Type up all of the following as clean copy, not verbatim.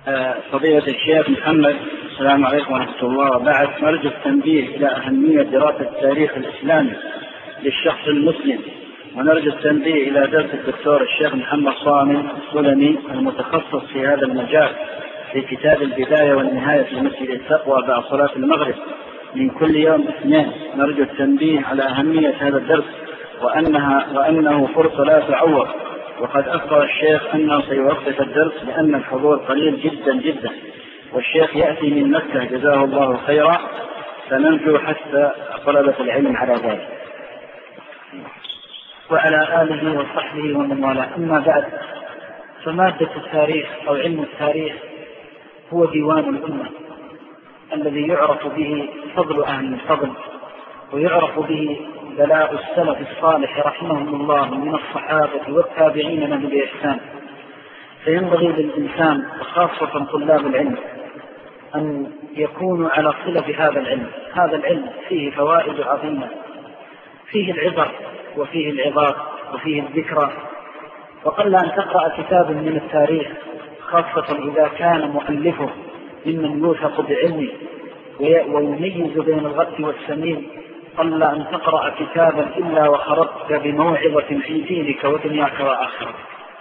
فضيلة الشيخ محمد، السلام عليكم ورحمة الله وبعد. نرجو التنبيه إلى أهمية دراسة التاريخ الإسلامي للشخص المسلم، ونرجو التنبيه إلى درس الدكتور الشيخ محمد صامل السلمي المتخصص في هذا المجال في كتاب البداية والنهاية في مسجد التقوى بعد صلاة المغرب من كل يوم اثنين. نرجو التنبيه على أهمية هذا الدرس وأنه فرصة لا تعوض، وقد أخبر الشيخ أنه سيوقف الدرس لأن الحضور قليل جدا جدا، والشيخ يأتي من مكة جزاه الله خيرا، فنرجو حتى طلبة العلم على ذلك. وعلى آله وصحبه ومن والاه. أما بعد، فمادة التاريخ أو علم التاريخ هو ديوان الأمة الذي يعرف به فضل أهل الفضل، ويعرف به بلاء السلف الصالح رحمهم الله من الصحابة والتابعين له بإحسان. فينبغي للإنسان وخاصة طلاب العلم أن يكونوا على صلة بهذا العلم. هذا العلم فيه فوائد عظيمة، فيه العبر وفيه العظات وفيه الذكرى. وقل أن تقرأ كتاب من التاريخ خاصة إذا كان مؤلفه ممن يوثق بعلمه ويميز بين الغث والسمين، قل أن تقرأ كتابا إلا وخرجت بموعظة في دينك ودنياك وآخرتك.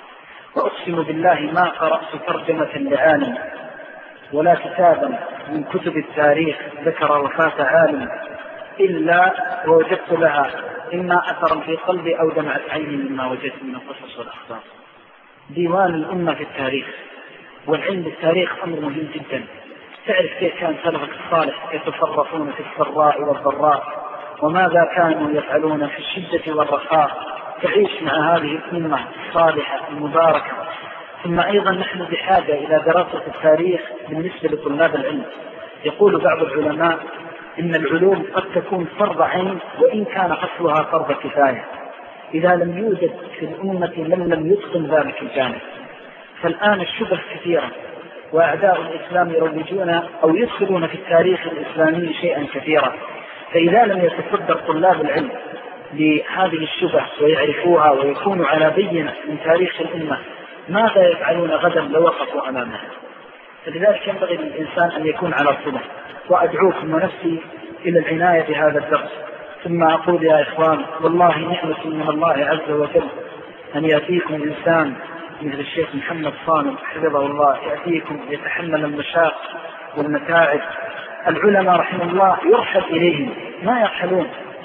وأقسم بالله ما قرأت ترجمة لعالم ولا كتابا من كتب التاريخ ذكر وفاة عالم إلا ووجدت لها إما أثرا في قلبي أو دمعت عيني مما وجدت من القصص والأخبار. ديوان الأمة في التاريخ والعلم بالتاريخ أمر مهم جدا. تعرف كيف كان سلفك الصالح يتصرفون في السراء والضراء، وماذا كانوا يفعلون في الشدة والرخاء. تعيش مع هذه الأمة الصالحة المباركة. ثم أيضا نحن بحاجة إلى دراسة التاريخ بالنسبة لطلاب العلم. يقول بعض العلماء إن العلوم قد تكون فرض عين وإن كان أصلها فرض كفاية، إذا لم يوجد في الأمة من لم يتقن ذلك الجانب. فالآن الشبه كثيرة، وأعداء الإسلام يروجون أو يدخلون في التاريخ الإسلامي شيئا كثيرا. فإذا لم يتصدر طلاب العلم لهذه الشبه ويعرفوها ويكونوا على بينة من تاريخ الأمة، ماذا يفعلون غدا لو وقفوا أمامها؟ فلذلك ينبغي للإنسان أن يكون على صلة. وأدعوكم ونفسي إلى العناية بهذا الدرس. ثم أقول يا إخوان، والله نعمة من الله عز وجل أن يأتيكم إنسان مثل الشيخ محمد صامل حفظه الله، يأتيكم يتحمل المشاق والمتاعب. العلماء رحمه الله يرحل إليهم، ما يرحلون،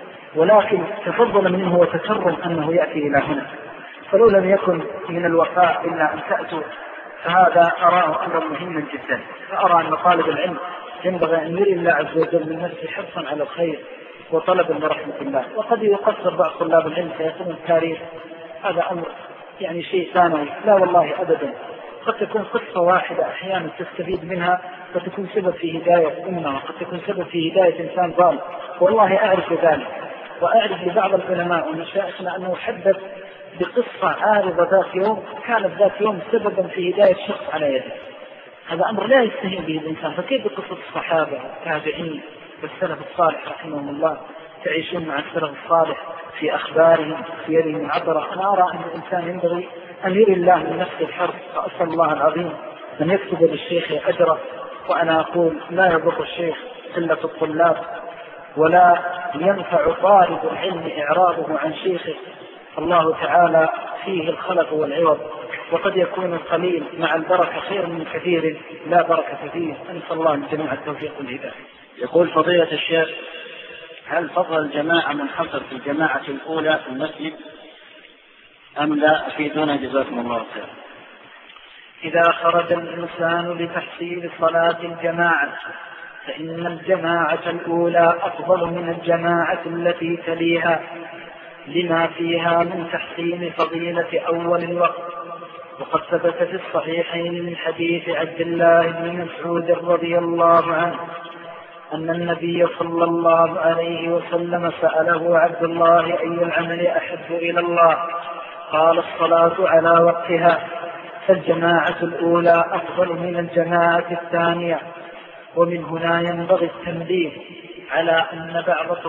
ولكن تفضل منه وتكرم أنه يأتي إلى هنا. فلو لم يكن من الوفاء إلا أن تأتوا، فهذا أراه أمرا مهما جدا. فأرى أن طالب العلم ينبغي أن يري الله عز وجل من نفسه حرصا على الخير وطلبا لرحمة الله. وقد يقصر بعض طلاب العلم فيكون التاريخ هذا أمر يعني شيء ثانوي. لا والله أبدا، قد تكون قصة واحدة أحيانا تستفيد منها فتكون سبب في هداية أمة، وقد تكون سبب في هداية إنسان ضال. والله أعرف ذلك، وأعرف لبعض العلماء ومشايخنا أنه حدث بقصة عارضة ذات يوم كانت ذات يوم سببا في هداية شخص على يده. هذا أمر لا يستهين به الإنسان. فكيف بقصة الصحابة والتابعين والسلف الصالح رحمهم الله تعيشون مع السلف الصالح في أخبارهم في يدهم العبرة؟ أنا أرى أن الإنسان ينبغي أن يري الله من نفسه الحرص. فأسأل الله العظيم أن يكتب للشيخ أجره. وأنا أقول لا يضر الشيخ قلة الطلاب، ولا ينفع طالب العلم إعراضه عن شيخه. الله تعالى فيه الخلق والعوض، وقد يكون القليل مع البركة خير من كثير لا بركة فيه. أنسأل الله الجميع التوفيق والهداية. يقول فضيلة الشيخ: هل فضل الجماعة منحصر في الجماعة الأولى في المسجد أم لا؟ أفيدونا جزاكم الله خير. إذا خرج الإنسان لتحصيل صلاة الجماعة فإن الجماعة الأولى أفضل من الجماعة التي تليها، لما فيها من تحسين فضيلة أول الوقت. وقد ثبت في الصحيحين من حديث عبد الله بن مسعود رضي الله عنه أن النبي صلى الله عليه وسلم سأله عبد الله: أي العمل أحب إلى الله؟ قال: الصلاة على وقتها. فالجماعة الأولى أفضل من الجماعة الثانية. ومن هنا ينبغي التنبيه على أن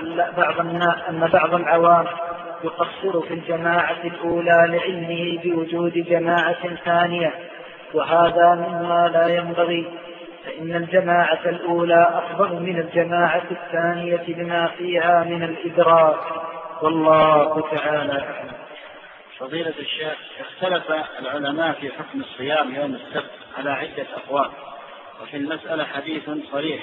بعض العوام يقصر في الجماعة الأولى لعلمه بوجود جماعة ثانية، وهذا مما لا ينبغي، فإن الجماعة الأولى أفضل من الجماعة الثانية لما فيها من الإدراك، والله تعالى أعلم. فضيلة الشيخ، اختلف العلماء في حكم الصيام يوم السبت على عدة أقوال، وفي المسألة حديث صريح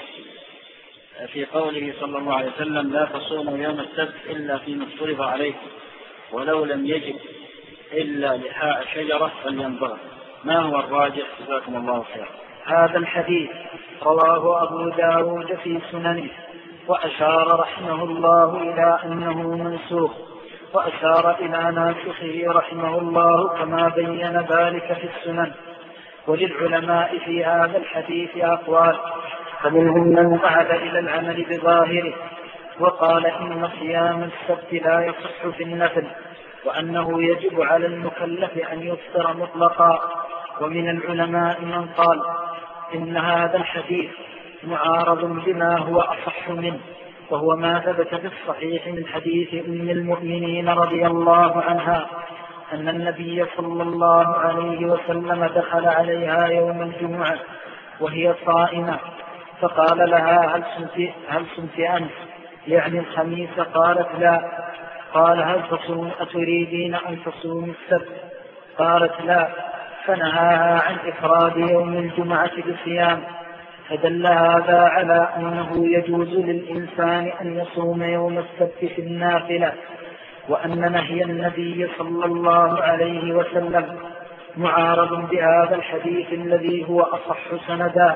في قوله صلى الله عليه وسلم: لا تصوموا يوم السبت إلا فيما افترض عليكم، ولو لم يجد إلا لحاء شجرة فلينظر. ما هو الراجح؟ جزاكم الله خيرا. هذا الحديث رواه أبو داود في سننه، وأشار رحمه الله إلى أنه منسوخ، وأشار إلى ناسخه رحمه الله كما بين ذلك في السنن. وللعلماء في هذا الحديث أقوال، فمنهم من ذهب إلى العمل بظاهره وقال إن صيام السبت لا يصح في النفل، وأنه يجب على المكلف أن يفطر مطلقا. ومن العلماء من قال إن هذا الحديث معارض بما هو أصح منه، وهو ما ثبت في الصحيح من حديث أم المؤمنين رضي الله عنها أن النبي صلى الله عليه وسلم دخل عليها يوم الجمعة وهي صائمة، فقال لها: هل صمت أمس؟ يعني الخميس؟ قالت: لا. قال: هل أتريدين أن تصوم السبت؟ قالت: لا. فنهاها عن إفراد يوم الجمعة بصيام، فدل هذا على أنه يجوز للإنسان أن يصوم يوم السبت في النافلة، وأن نهي النبي صلى الله عليه وسلم معارض بهذا الحديث الذي هو أصح سندا.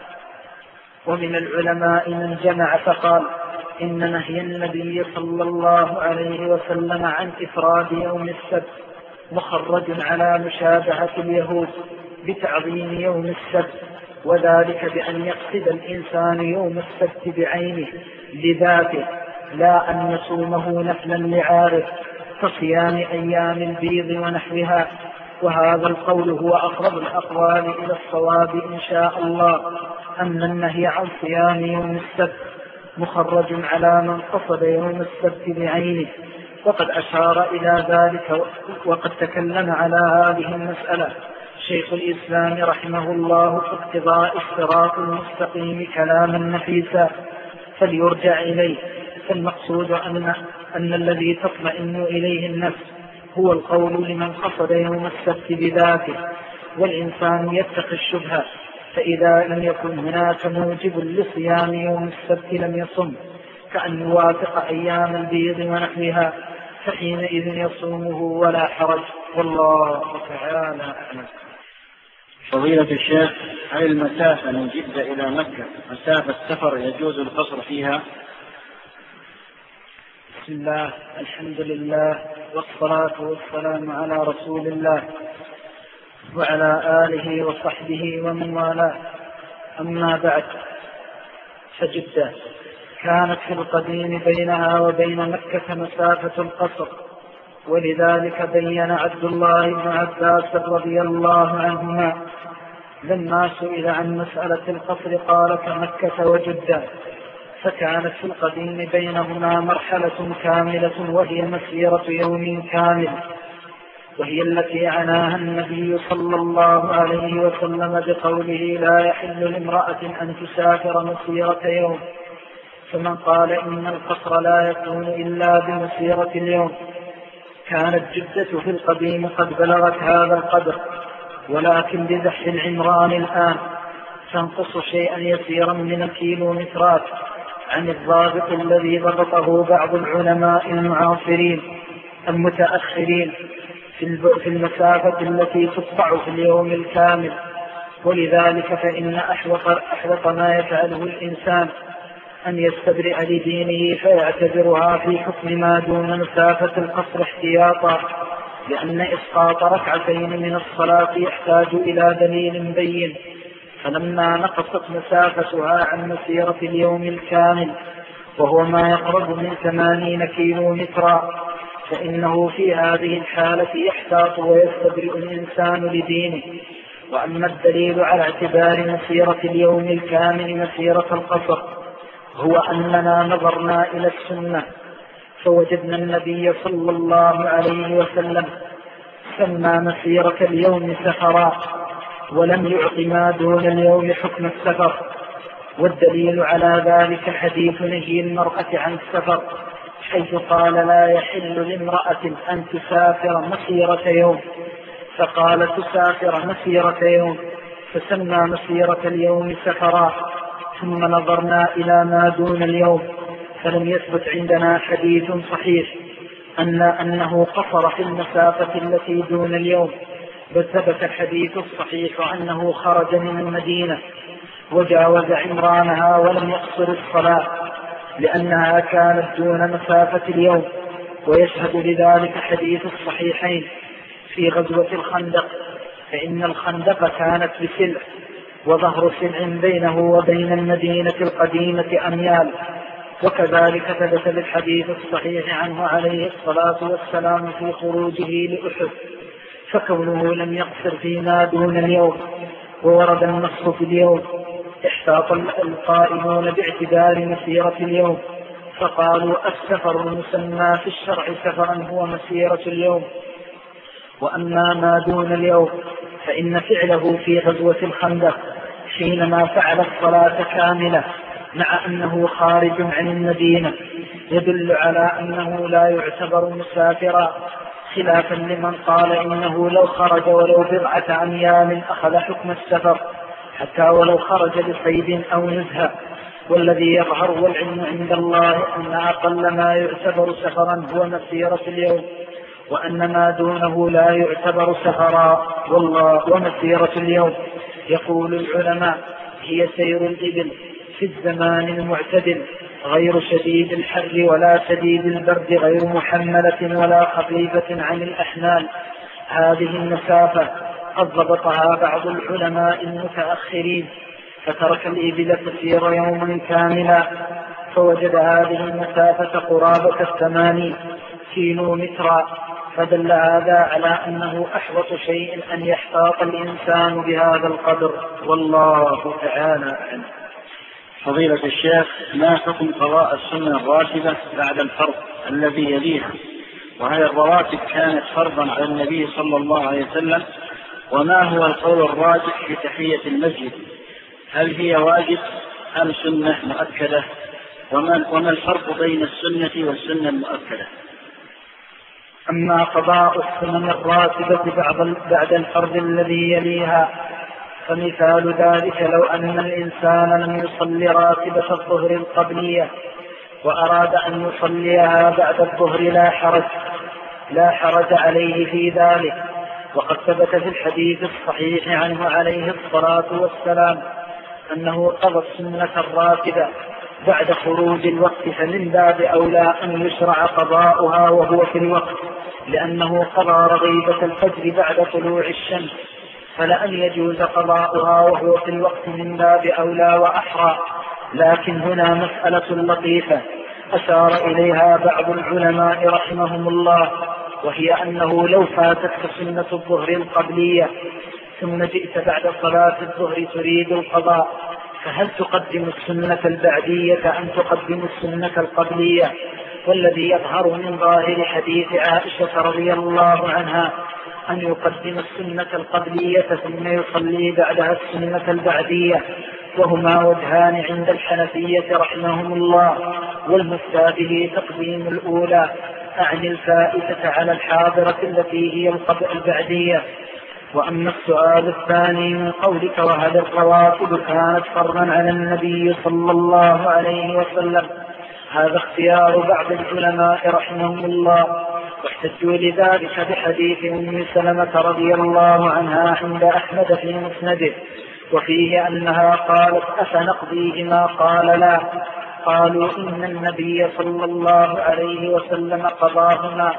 ومن العلماء من جمع فقال إن نهي النبي صلى الله عليه وسلم عن إفراد يوم السبت مخرج على مشابهة اليهود بتعظيم يوم السبت، وذلك بأن يقصد الإنسان يوم السبت بعينه لذاته، لا أن يصومه نفلا لعارف كصيام أيام البيض ونحوها. وهذا القول هو أقرب الأقوال إلى الصواب إن شاء الله، أن النهي عن صيام يوم السبت مخرج على من قصد يوم السبت بعينه، وقد أشار إلى ذلك وقد تكلم على هذه المسألة شيخ الإسلام رحمه الله في اقتضاء الصراط المستقيم كلاما نفيسا، فليرجع إليه. فالمقصود أن الذي تطمئن إليه النفس هو القول لمن قصد يوم السبت بذاته، والإنسان يتقي الشبهة، فإذا لم يكن هناك موجب لصيام يوم السبت لم يصم، كأن يوافق أيام البيض ونحوها، فحينئذ يصومه ولا حرج، والله تعالى أعلم. فضيلة الشيخ، هل المسافة من جدة إلى مكة مسافة سفر يجوز القصر فيها؟ بسم الله، الحمد لله، والصلاة والسلام على رسول الله وعلى آله وصحبه ومن والاه. أما بعد، فجدة كانت في القديم بينها وبين مكة مسافة القصر، ولذلك بين عبد الله بن عباس رضي الله عنهما لما سئل عن مسألة القصر قال: كمكة وجدة. فكانت في القديم بينهما مرحلة كاملة وهي مسيرة يوم كامل، وهي التي عناها النبي صلى الله عليه وسلم بقوله: لا يحل لامرأة أن تسافر مسيرة يوم. فمن قال إن القصر لا يكون إلا بمسيرة اليوم. كانت جدة في القديم قد بلغت هذا القدر، ولكن بزحف العمران الآن تنقص شيئا يسيرا من الكيلومترات عن الضابط الذي ضبطه بعض العلماء المعاصرين المتأخرين في المسافة التي تقطع في اليوم الكامل. ولذلك فإن أحوط ما يفعله الإنسان أن يستبرئ لدينه فيعتبرها في حكم ما دون مسافة القصر احتياطا، لأن إسقاط ركعتين من الصلاة يحتاج إلى دليل بين. فلما نقصت مسافتها عن مسيرة اليوم الكامل وهو ما يقرب من 80 كيلومترا، فإنه في هذه الحالة يحتاط ويستبرئ الإنسان لدينه. وأما الدليل على اعتبار مسيرة اليوم الكامل مسيرة القصر هو أننا نظرنا إلى السنة فوجدنا النبي صلى الله عليه وسلم سمى مسيرة اليوم سفرا، ولم يعط ما دون اليوم حكم السفر. والدليل على ذلك حديث نهي المرأة عن السفر، حيث قال لا يحل لامرأة أن تسافر مسيرة يوم، فقال تسافر مسيرة يوم، فسمى مسيرة اليوم سفرا. ثم نظرنا إلى ما دون اليوم فلم يثبت عندنا حديث صحيح أنه قصر في المسافة التي دون اليوم، بل ثبت الحديث الصحيح أنه خرج من المدينة وجاوز عمرانها ولم يقصر الصلاة لأنها كانت دون مسافة اليوم. ويشهد لذلك حديث الصحيحين في غزوة الخندق، فإن الخندق كانت بسلع، وظهر سلع بينه وبين المدينة القديمة أميال. وكذلك ثبت بالحديث الصحيح عنه عليه الصلاة والسلام في خروجه لأحد، فكونه لم يقصر فيما دون اليوم وورد النص في اليوم احتاط القائلون باعتبار مسيرة اليوم، فقالوا السفر المسمى في الشرع سفرا هو مسيرة اليوم. وأما ما دون اليوم فإن فعله في غزوة الخندق حينما فعل الصلاة كاملة مع أنه خارج عن المدينة يدل على أنه لا يعتبر مسافرا، خلافا لمن قال إنه لو خرج ولو بضعة أميال أخذ حكم السفر حتى ولو خرج لصيد أو نزهة. والذي يظهر والعلم عند الله أن أقل ما يعتبر سفرا هو مسيرة اليوم، وأن ما دونه لا يعتبر سفرا. ومسيرة اليوم يقول العلماء هي سير الإبل في الزمان المعتدل غير شديد الحر ولا شديد البرد، غير محملة ولا خفيفة عن الأحمال. هذه المسافة قد ضبطها بعض العلماء المتأخرين، فترك الإبل تسير يوما كاملا، فوجد هذه المسافة قرابة 80 كيلومترا، فدل هذا على أنه أحوط شيء أن يحتاط الإنسان بهذا القدر، والله تعالى أعلم. فضيلة الشيخ، ما حكم قضاء السنة الراتبة بعد الفرض الذي يليها؟ وهل الرواتب كانت فرضا على النبي صلى الله عليه وسلم؟ وما هو القول الراجح في تحية المسجد؟ هل هي واجب أم سنة مؤكدة؟ وما الفرق بين السنة والسنة المؤكدة؟ أما قضاء السنن الراتبة بعد الفرض الذي يليها فمثال ذلك لو أن الإنسان لم يصلي راتبة الظهر القبلية وأراد أن يصليها بعد الظهر لا حرج عليه في ذلك. وقد ثبت في الحديث الصحيح عنه عليه الصلاة والسلام أنه قضى السنة الراتبة بعد خروج الوقت، فمن باب أولى أن يشرع قضاؤها وهو في الوقت، لأنه قضى رغيبة الفجر بعد طلوع الشمس، فلأن يجوز قضاؤها وهو في الوقت من باب أولى وأحرى. لكن هنا مسألة لطيفة أشار إليها بعض العلماء رحمهم الله، وهي أنه لو فاتتك سنة الظهر القبلية ثم جئت بعد صلاة الظهر تريد القضاء، فهل تقدم السنة البعدية أم تقدم السنة القبلية؟ والذي يظهر من ظاهر حديث عائشة رضي الله عنها أن يقدم السنة القبلية ثم يصلي بعدها السنة البعدية، وهما وجهان عند الحنفية رحمهم الله، والمفتى به تقديم الأولى، أعني الفائتة على الحاضرة التي هي البعدية. وأما السؤال الثاني من قولك وهل الرواتب كانت فرضا على النبي صلى الله عليه وسلم، هذا اختيار بعض العلماء رحمهم الله، واحتجوا لذلك بحديث أم سلمة رضي الله عنها عند أحمد في مسنده، وفيه أنها قالت أفنقضيهما؟ قال لا. قالوا إن النبي صلى الله عليه وسلم قضاهما،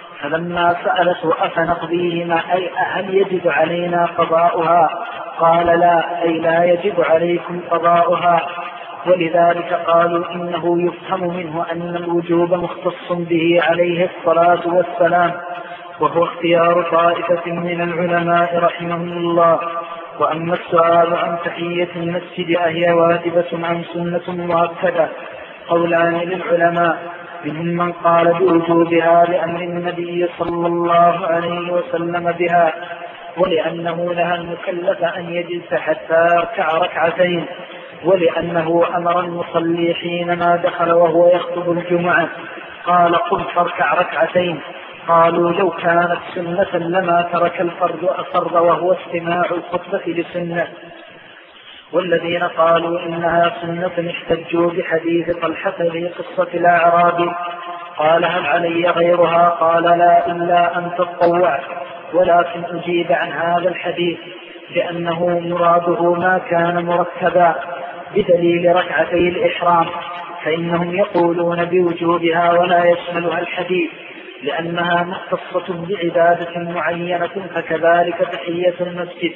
فلما سألته أفنقضيهما أي هل يجب علينا قضاؤها؟ قال لا، أي لا يجب عليكم قضاؤها. ولذلك قالوا إنه يفهم منه أن الوجوب مختص به عليه الصلاة والسلام، وهو اختيار طائفة من العلماء رحمهم الله. وأما السؤال عن تحية المسجد أهي واجبة أم سنة مؤكدة، قولان للعلماء، منهم من قال بوجوبها لأمر النبي صلى الله عليه وسلم بها، ولأنه نهى المكلف أن يجلس حتى يركع ركعتين، ولأنه أمر المصلي حينما دخل وهو يخطب الجمعة قال قم فاركع ركعتين. قالوا لو كانت سنة لما ترك الفرض وهو استماع الخطبة لسنة. والذين قالوا إنها سنة احتجوا بحديث طلحة في قصة الأعرابي قال هل علي غيرها؟ قال لا إلا أن تطوع. ولكن أجيب عن هذا الحديث بأنه مراده ما كان مركبا بدليل ركعتي الإحرام، فإنهم يقولون بوجوبها ولا يشملها الحديث لأنها مختصة بعبادة معينة، فكذلك تحية المسجد.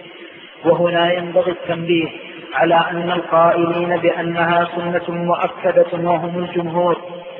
وهنا ينبغي التنبيه على أن القائلين بأنها سنة مؤكدة وهم الجمهور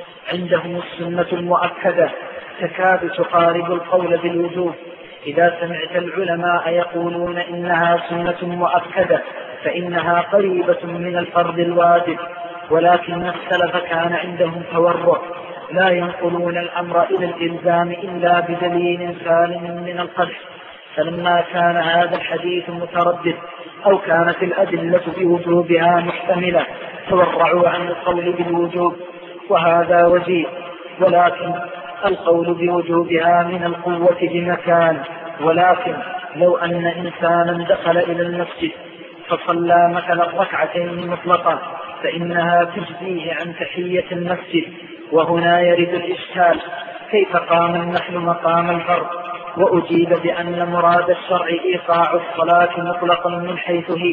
عندهم السنة المؤكدة تكاد تقارب القول بالوجوب. إذا سمعت العلماء يقولون إنها سنة مؤكدة فإنها قريبة من الفرض الواجب، ولكن السلف كان عندهم تورع لا ينقلون الأمر إلى الإلزام إلا بدليل سالم من القدح. فلما كان هذا الحديث متردد أو كانت الأدلة بوجوبها محتملة تورعوا عن القول بالوجوب، وهذا وجيه. ولكن القول بوجوبها من القوة بمكان. ولكن لو أن إنسانا دخل إلى المسجد فصلى مثلا ركعتين مطلقة فإنها تجزيه عن تحية المسجد. وهنا يرد الإشكال كيف قام النحل مقام الفرض؟ وأجيب بأن مراد الشرع إيقاع الصلاة مطلقا من حيث هي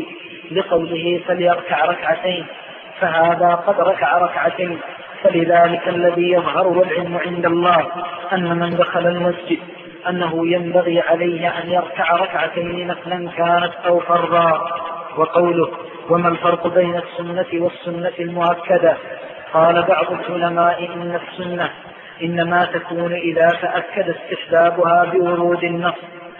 لقوله فليركع ركعتين، فهذا قد ركع ركعتين. فلذلك الذي يظهر والعلم عند الله أن من دخل المسجد أنه ينبغي عليه أن يركع ركعتين نفلا كانت أو فرضا. وقوله وما الفرق بين السنة والسنة المؤكدة؟ قال بعض العلماء إن السنة إنما تكون إذا تأكد استحبابها بورود النص.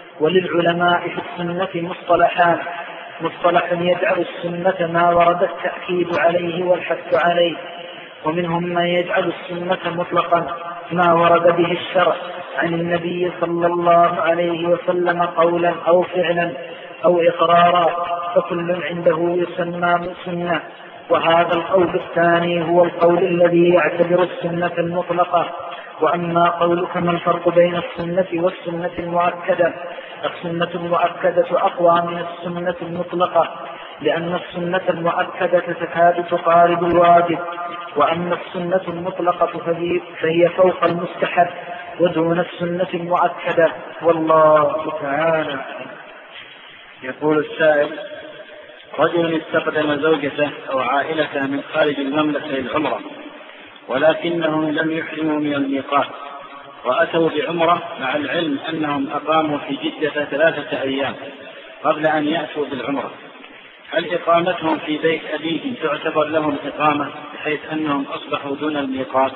وللعلماء في السنة مصطلحان: مصطلح يجعل السنة ما ورد التأكيد عليه والحث عليه، ومنهم من يجعل السنة مطلقا ما ورد به الشرع عن النبي صلى الله عليه وسلم قولا أو فعلا أو إقرارا، فكل عنده يسمى سنة. وهذا القول الثاني هو القول الذي يعتبر السنة المطلقة. وأما قولك ما الفرق بين السنة والسنة المؤكدة؟ السنة المؤكدة أقوى من السنة المطلقة، لأن السنة المؤكدة تكاد تقارب الواجب، وأما السنة المطلقة فهي فوق المستحب ودون السنة المؤكدة، والله تعالى. يقول السائل: رجل استخدم زوجته أو عائلته من خارج المملكة للعمرة، ولكنهم لم يحرموا من الميقات وأتوا بعمرة مع العلم أنهم أقاموا في جدة 3 أيام قبل أن يأتوا بالعمرة، هل إقامتهم في بيت أبيهم تعتبر لهم إقامة بحيث أنهم أصبحوا دون الميقات؟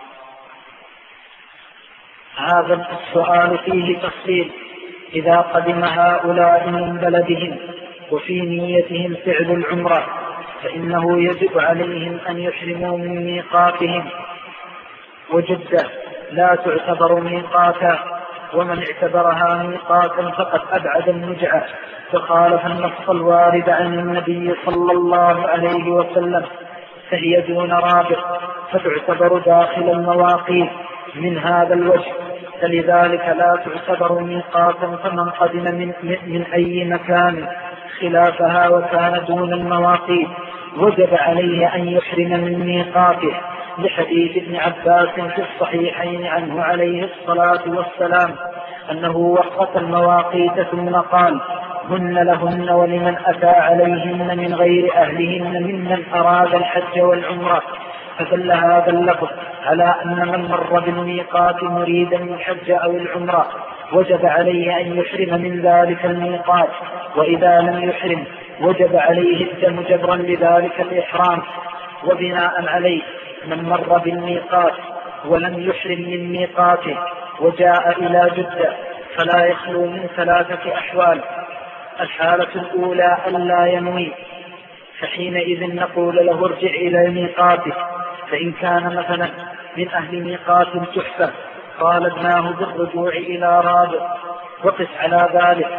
هذا السؤال فيه تفصيل. إذا قدم هؤلاء من بلدهم وفي نيتهم فعل العمرة فإنه يجب عليهم أن يحرموا من ميقاتهم، وجدة لا تعتبر ميقاتا، ومن اعتبرها ميقاتا فقد أبعد النجعة فخالف النص الوارد عن النبي صلى الله عليه وسلم، فهي دون رابط فتعتبر داخل المواقيت من هذا الوجه، فلذلك لا تعتبر ميقاتا. فمن قدم من أي مكان خلافها وكان دون المواقيت وجب عليه أن يحرم من ميقاته، لحديث ابن عباس في الصحيحين عنه عليه الصلاة والسلام أنه وقت المواقيت ثم قال: هن لهن ولمن أتى عليهن من غير أهلهن ممن أراد الحج والعمرة. فدل هذا اللفظ على أن من مر بالميقات مريدا الحج أو العمرة وجب عليه أن يحرم من ذلك الميقات، وإذا لم يحرم وجب عليه الدم جبرا لذلك الإحرام. وبناء عليه من مر بالميقات ولم يحرم من ميقاته وجاء إلى جدة فلا يخلو من 3 أحوال: الحالة الأولى ألا ينوي، فحينئذ نقول له ارجع إلى ميقاته، فإن كان مثلا من أهل ميقات تحفة طالبناه بالرجوع إلى رابط. وقس على ذلك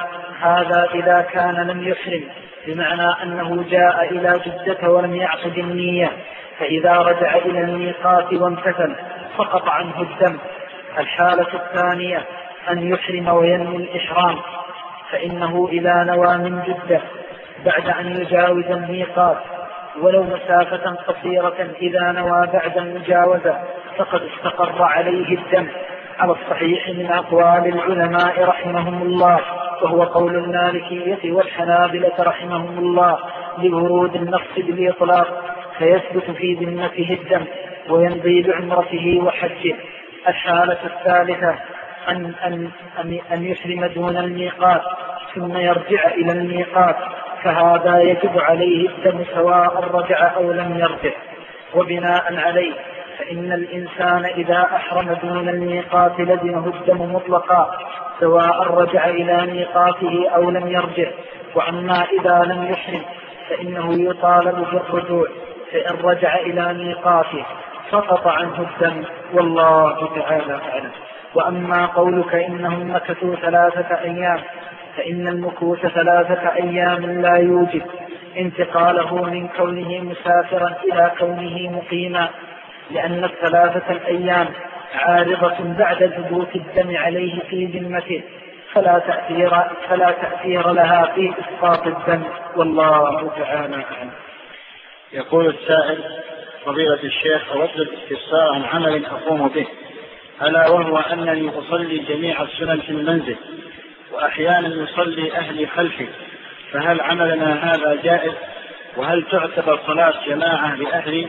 هذا إذا كان لم يحرم، بمعنى أنه جاء إلى جدة ولم يعقد النية، فإذا رجع إلى الميقات وامتثل سقط عنه الدم. الحالة الثانية أن يحرم وينوي الإحرام، فإنه إذا نوى من جدة بعد أن يجاوز الميقات ولو مسافة قصيرة، إذا نوى بعد المجاوزة فقد استقر عليه الدم على الصحيح من أقوال العلماء رحمهم الله، وهو قول المالكية والحنابلة رحمهم الله لورود النص بالإطلاق، فيثبت في ذمته الدم ويمضي بعمرته وحجه. الحالة الثالثة أن يحرم دون الميقات ثم يرجع إلى الميقات، فهذا يجب عليه الدم سواء رجع أو لم يرجع. وبناء عليه فإن الإنسان إذا أحرم دون الميقات لزمه الدم مطلقا سواء رجع إلى ميقاته أو لم يرجع. وأما إذا لم يحرم فإنه يطالب بالرجوع، فإن رجع إلى ميقاته سقط عنه الدم، والله تعالى أعلم. وأما قولك إنهم مكثوا 3 أيام، فإن المكوث 3 أيام لا يوجب انتقاله من كونه مسافرا إلى كونه مقيما، لأن 3 أيام عارضة بعد ثبوت الدم عليه في ذمته، فلا تأثير لها في إسقاط الدم، والله تعالى أعلم. يقول السائل: فضيلة الشيخ، أود الاستفسار عن عمل أقوم به، ألا وهو أنني أصلي جميع السنن في المنزل، وأحيانا يصلي أهلي خلفي، فهل عملنا هذا جائز؟ وهل تعتبر صلاة جماعة لأهلي؟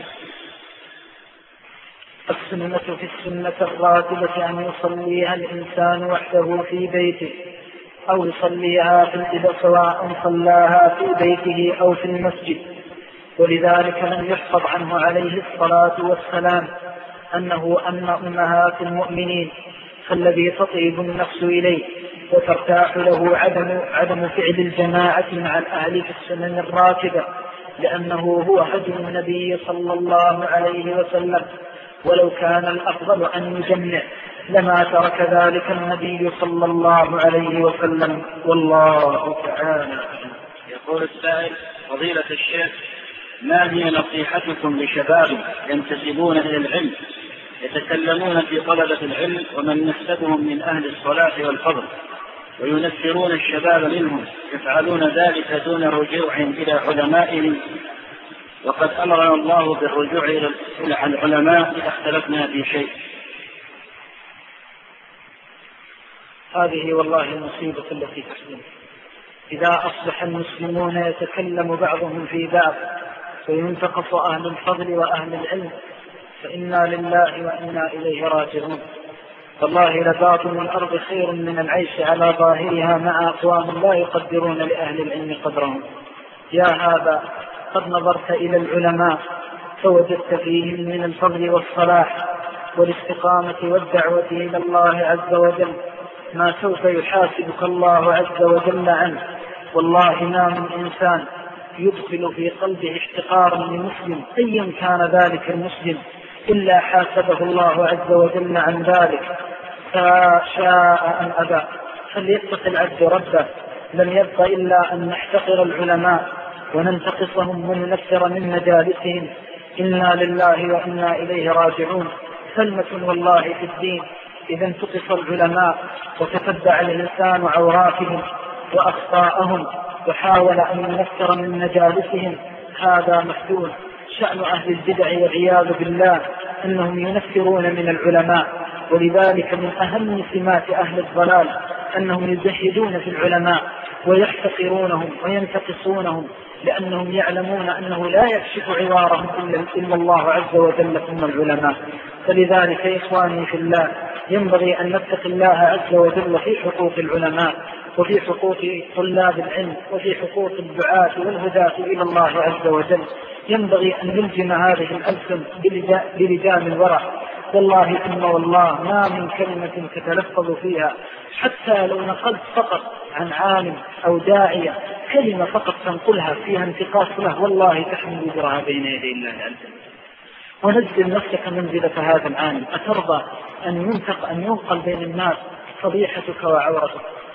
السنة في السنة الراتبة أن يصليها الإنسان وحده في بيته، أو يصليها في الإذا سواء صلاها في بيته أو في المسجد. ولذلك لم يحفظ عنه عليه الصلاة والسلام أنه أن أمهات المؤمنين فالذي تطيب النفس إليه وترتاح له عدم فعل الجماعة مع الأهل في السنن الراتبة، لأنه هو هدي النبي صلى الله عليه وسلم، ولو كان الأفضل أن يجمع لما ترك ذلك النبي صلى الله عليه وسلم، والله تعالى. يقول السائل: فضيلة الشيخ، ما هي نصيحتكم لشباب ينتسبون إلى العلم يتكلمون في طلبة العلم ومن نحسبهم من أهل الصلاح والفضل، وينفرون الشباب منهم، يفعلون ذلك دون رجوع إلى علمائهم، وقد أمرنا الله بالرجوع إلى العلماء إذا اختلفنا في شيء؟ هذه والله المصيبة التي تحدث. إذا أصبح المسلمون يتكلم بعضهم في بعض وينتقص أهل الفضل وأهل العلم، فإنا لله وإنا إليه راجعون. والله لباطن الأرض خير من العيش على ظاهرها مع أقوام لا يقدرون لأهل العلم قدرهم. يا هذا قد نظرت إلى العلماء فوجدت فيهم من الفضل والصلاح والاستقامة والدعوة إلى الله عز وجل ما سوف يحاسبك الله عز وجل عنه. والله ما من إنسان يدخل في قلبه احتقارا لمسلم أيا كان ذلك المسلم إلا حاسبه الله عز وجل عن ذلك، فشاء أن أبى. فليتق العبد ربه. لم يبق إلا أن نحتقر العلماء وننتقصهم وننفر من مجالسهم. إنا لله وإنا إليه راجعون. سلمة والله في الدين إذا انتقص العلماء وتتبع الإنسان عوراتهم وأخطاءهم وحاول أن ينفر من مجالسهم، هذا محدود. شأن أهل البدع والعياذ بالله أنهم ينفرون من العلماء، ولذلك من أهم سمات أهل الضلال أنهم يزهدون في العلماء ويحتقرونهم وينتقصونهم، لأنهم يعلمون أنه لا يكشف عوارهم إلا الله عز وجل ثم العلماء. فلذلك يا إخواني في الله ينبغي أن نتقي الله عز وجل في حقوق العلماء وفي حقوق طلاب العلم وفي حقوق الدعاة والهداة إلى الله عز وجل. ينبغي أن نلجم هذه الألسن بلجام الورع. والله ثم والله ما من كلمة تتلفظ فيها حتى لو نقلت فقط عن عالم أو داعية كلمة فقط تنقلها فيها انتقاص له، والله تحمل وزرها بين يدي الله عز وجل. ونزل نفسك منزلة هذا العالم. أترضى أن ينقل بين الناس فضيحتك وعورتك؟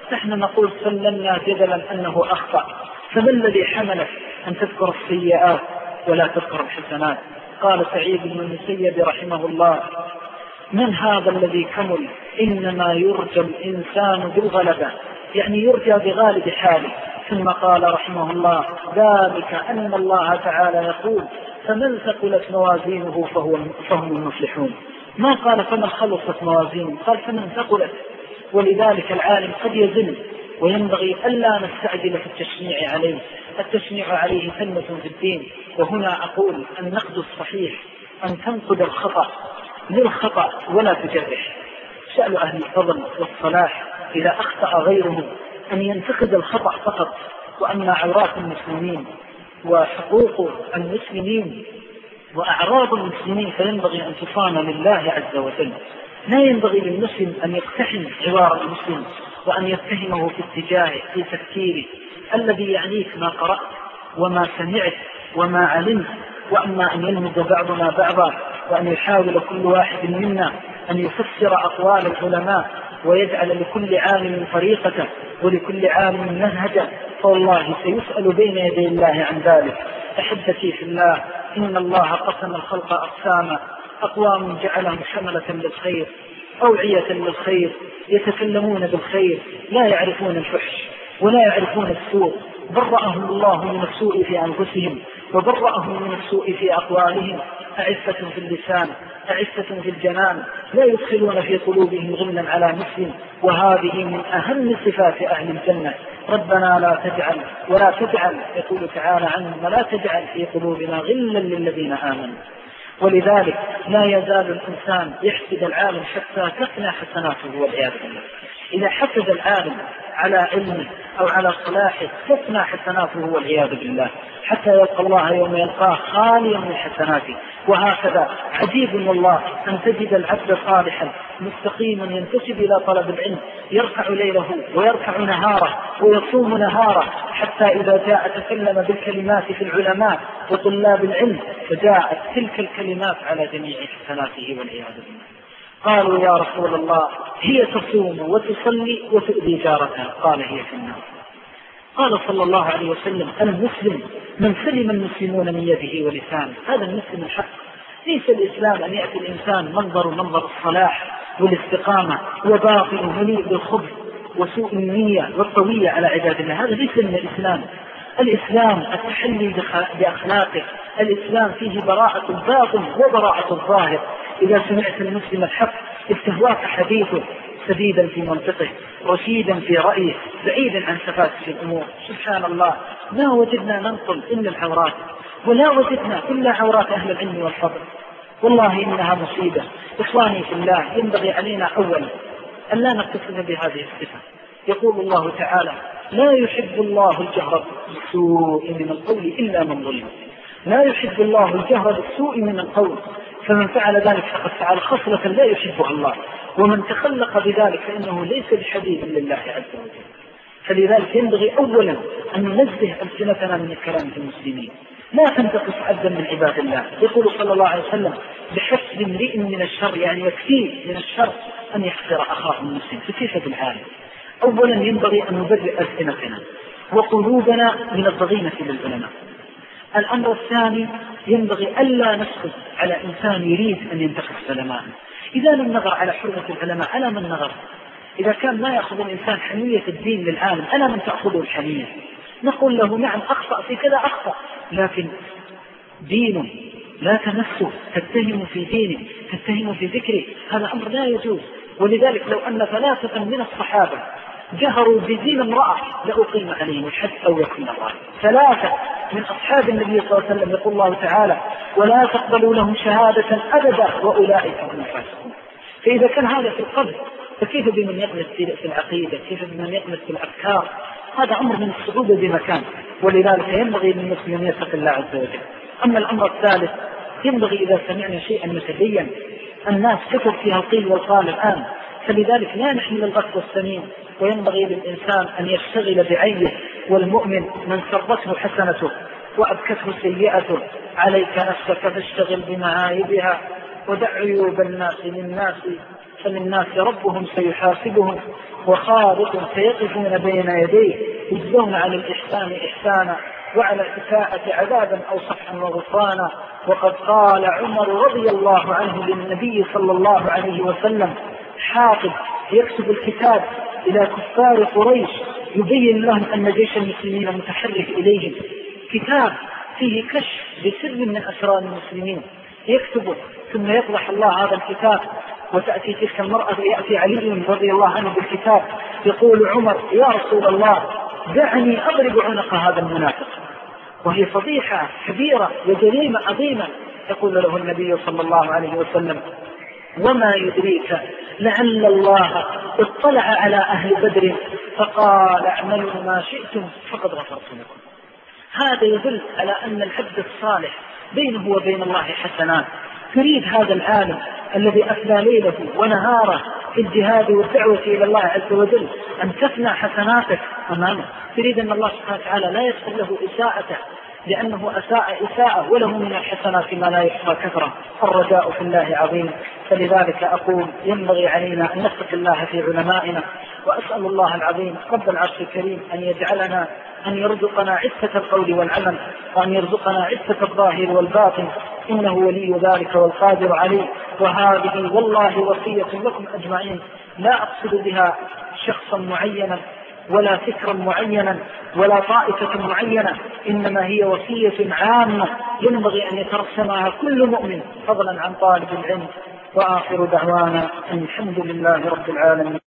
نحن نقول سلمنا جدلا أنه أخطأ، فما الذي حملك أن تذكر السيئات ولا تذكر الحسنات؟ قال سعيد بن المسيب رحمه الله: من هذا الذي كمل؟ إنما يرجى الإنسان بالغلبة، يعني يرجى بغالب حاله. ثم قال رحمه الله: ذلك أن الله تعالى يقول: فمن ثقلت موازينه فهم المفلحون. ما قال فمن خلصت موازينه، قال فمن ثقلت. ولذلك العالم قد يزل، وينبغي ألا نستعجل في التشنيع عليه. التشنيع عليه سنة في الدين. وهنا أقول النقد الصحيح أن تنقد الخطأ للخطأ ولا تجرح. شأن أهل الفضل والصلاح إذا أخطأ غيرهم أن ينتقد الخطأ فقط، وأما عورات المسلمين وحقوق المسلمين وأعراض المسلمين فينبغي أن تصان لله عز وجل. لا ينبغي للمسلم أن يقتحم عوار المسلم وأن يتهمه في اتجاهه في تفكيره الذي يعنيك ما قرأت وما سمعت وما علمت. وأما أن يلمز بعضنا بعضا وأن يحاول كل واحد منا أن يفسر أقوال العلماء ويجعل لكل عالم طريقته ولكل عالم منهجا، فوالله سيسأل بين يدي الله عن ذلك. أحبتي في الله، إن الله قسم الخلق أقساما: أقوام جعلهم حملة للخير أوعية للخير يتكلمون بالخير لا يعرفون الفحش ولا يعرفون السوء، برأهم الله من السوء في أنفسهم وبرأهم من السوء في أقوالهم. أعفة في اللسان أعفة في الجنان، لا يدخلون في قلوبهم غلا على مسلم، وهذه من أهم صفات أهل الجنة. ربنا لا تجعل ولا تجعل، يقول تعالى عنهم: ولا تجعل في قلوبنا غلا للذين آمنوا. ولذلك لا يزال الإنسان يحسد العالم حتى تفنى حسناته والعياذ بالله. إذا حسد العالم على علمه أو على صلاحه تفنى حسناته والعياذ بالله، حتى يلقى الله يوم يلقاه خاليا من حسناته. وهكذا عجيب والله أن تجد العبد صالحا مستقيما ينتسب إلى طلب العلم، يرفع ليله ويرفع نهاره ويصوم نهاره، حتى إذا جاء تكلم بالكلمات في العلماء وطلاب العلم فجاءت تلك الكلمات على جميع حسناته والعياذ بالله. قالوا: يا رسول الله، هي تصوم وتصلي وتؤذي جارتها. قال: هي في النار. قال صلى الله عليه وسلم: المسلم من سلم المسلمون من يده ولسانه. هذا المسلم الحق. ليس الإسلام أن يأتي الإنسان منظر الصلاح والاستقامة وباطن مليء بالخبث وسوء النية والطوية على عباد الله. هذا ليس من الإسلام. الإسلام التحلي بأخلاقه. الإسلام فيه براءة الباطن وبراءة الظاهر. إذا سمعت المسلم الحق استهواك حديثه، سديدا في منطقه، رشيدا في رأيه، بعيدا عن سفاسف الأمور. سبحان الله، ما وجدنا ننقل إلا العورات، ولا وجدنا إلا عورات أهل العلم والفضل. والله إنها مصيبة. إخواني في الله، ينبغي علينا أولا أن لا نكتفي بهذه الصفة. يقول الله تعالى: لا يحب الله الجهر بالسوء من القول إلا من ظلم. لا يحب الله الجهر بالسوء من القول، فمن فعل ذلك فقد فعل خصلة لا يحبها الله، ومن تخلق بذلك فإنه ليس بحبيب لله عز وجل. فلذلك ينبغي أولا أن ننزه ألسنتنا من الكلام في المسلمين، لا تنتقص عبدا من عباد الله. يقول صلى الله عليه وسلم: بحسب امرئ من الشر، يعني يكفيه من الشر أن يحقر أخاه المسلم. فكيف بالعالم؟ أولا ينبغي أن نبرئ ألسنتنا وقلوبنا من الضغينة للعلماء. الأمر الثاني ينبغي ألا نسكت على إنسان يريد أن ينتقص علماء. إذا لم نظر على حرمة العلماء على من نظر؟ إذا كان ما يأخذ الإنسان حمية الدين للعالم ألا من تأخذه الحمية؟ نقول له: نعم أخطأ في كذا أخطأ، لكن دينه لا تمسه، تتهم في دينه، تتهم في ذكره، هذا أمر لا يجوز. ولذلك لو أن 3 من الصحابة جهروا بزين امرأة لأقيم عليهم الحد أو يكون الرأي. 3 من أصحاب النبي صلى الله عليه وسلم. يقول الله تعالى: ولا تقبلوا لهم شهادة أبدا وأولئك هم الفاسقون. فإذا كان هذا في القلب فكيف بمن يقلد في العقيدة؟ كيف بمن يقلد في الأفكار؟ هذا أمر من الصعوبة بمكان. ولذلك ينبغي للمسلم أن يتق الله عز وجل. أما الأمر الثالث، ينبغي إذا سمعنا شيئا نتبين. الناس كثر فيها القيل والقال الآن، فلذلك لا نحمل الغث والسمين، وينبغي للإنسان أن يشتغل بعينه. والمؤمن من سرته حسنته وأبكته سيئته، عليك نفسك فاشتغل بمعايبها ودع عيوب الناس للناس، فللناس ربهم سيحاسبهم، وخالق سيقفون بين يديه يجزون على الإحسان إحسانا، وعلى الإساءة عذابا أو صفحا وغفرانا. وقد قال عمر رضي الله عنه للنبي صلى الله عليه وسلم: حاطب يكتب الكتاب إلى كفار قريش يبين لهم أن جيش المسلمين متحرك إليهم، كتاب فيه كشف بسر من أسرار المسلمين، يكتبه ثم يطرح الله هذا الكتاب، وتأتي تلك المرأة يأتي علي رضي الله عنه بالكتاب، يقول عمر: يا رسول الله دعني أضرب عنق هذا المنافق، وهي فضيحة كبيرة وجريمة عظيمة. يقول له النبي صلى الله عليه وسلم: وما يدريك لعل الله اطلع على أهل بدر فقال اعملوا ما شئتم فقد غفرت لكم. هذا يدل على أن العبد الصالح بينه وبين الله حسنات. تريد هذا العالم الذي أفنى ليله ونهاره في الجهاد والدعوة إلى الله عز وجل أن تفنى حسناتك أمامه، تريد أن الله سبحانه وتعالى لا يغفر له إساءته لأنه أساء إساءة وله من الحسنات ما لا يحصى كثرة. الرجاء في الله عظيم، فلذلك أقول ينبغي علينا أن نتق الله في علمائنا، وأسأل الله العظيم رب العرش الكريم أن يرزقنا عفة القول والعمل، وأن يرزقنا عفة الظاهر والباطن، إنه ولي ذلك والقادر عليه. وهذه والله وصية لكم أجمعين، لا أقصد بها شخصا معينا ولا فكرا معينا ولا طائفة معينة، إنما هي وصية عامة ينبغي أن يترسمها كل مؤمن فضلا عن طالب العلم. وآخر دعوانا الحمد لله رب العالمين.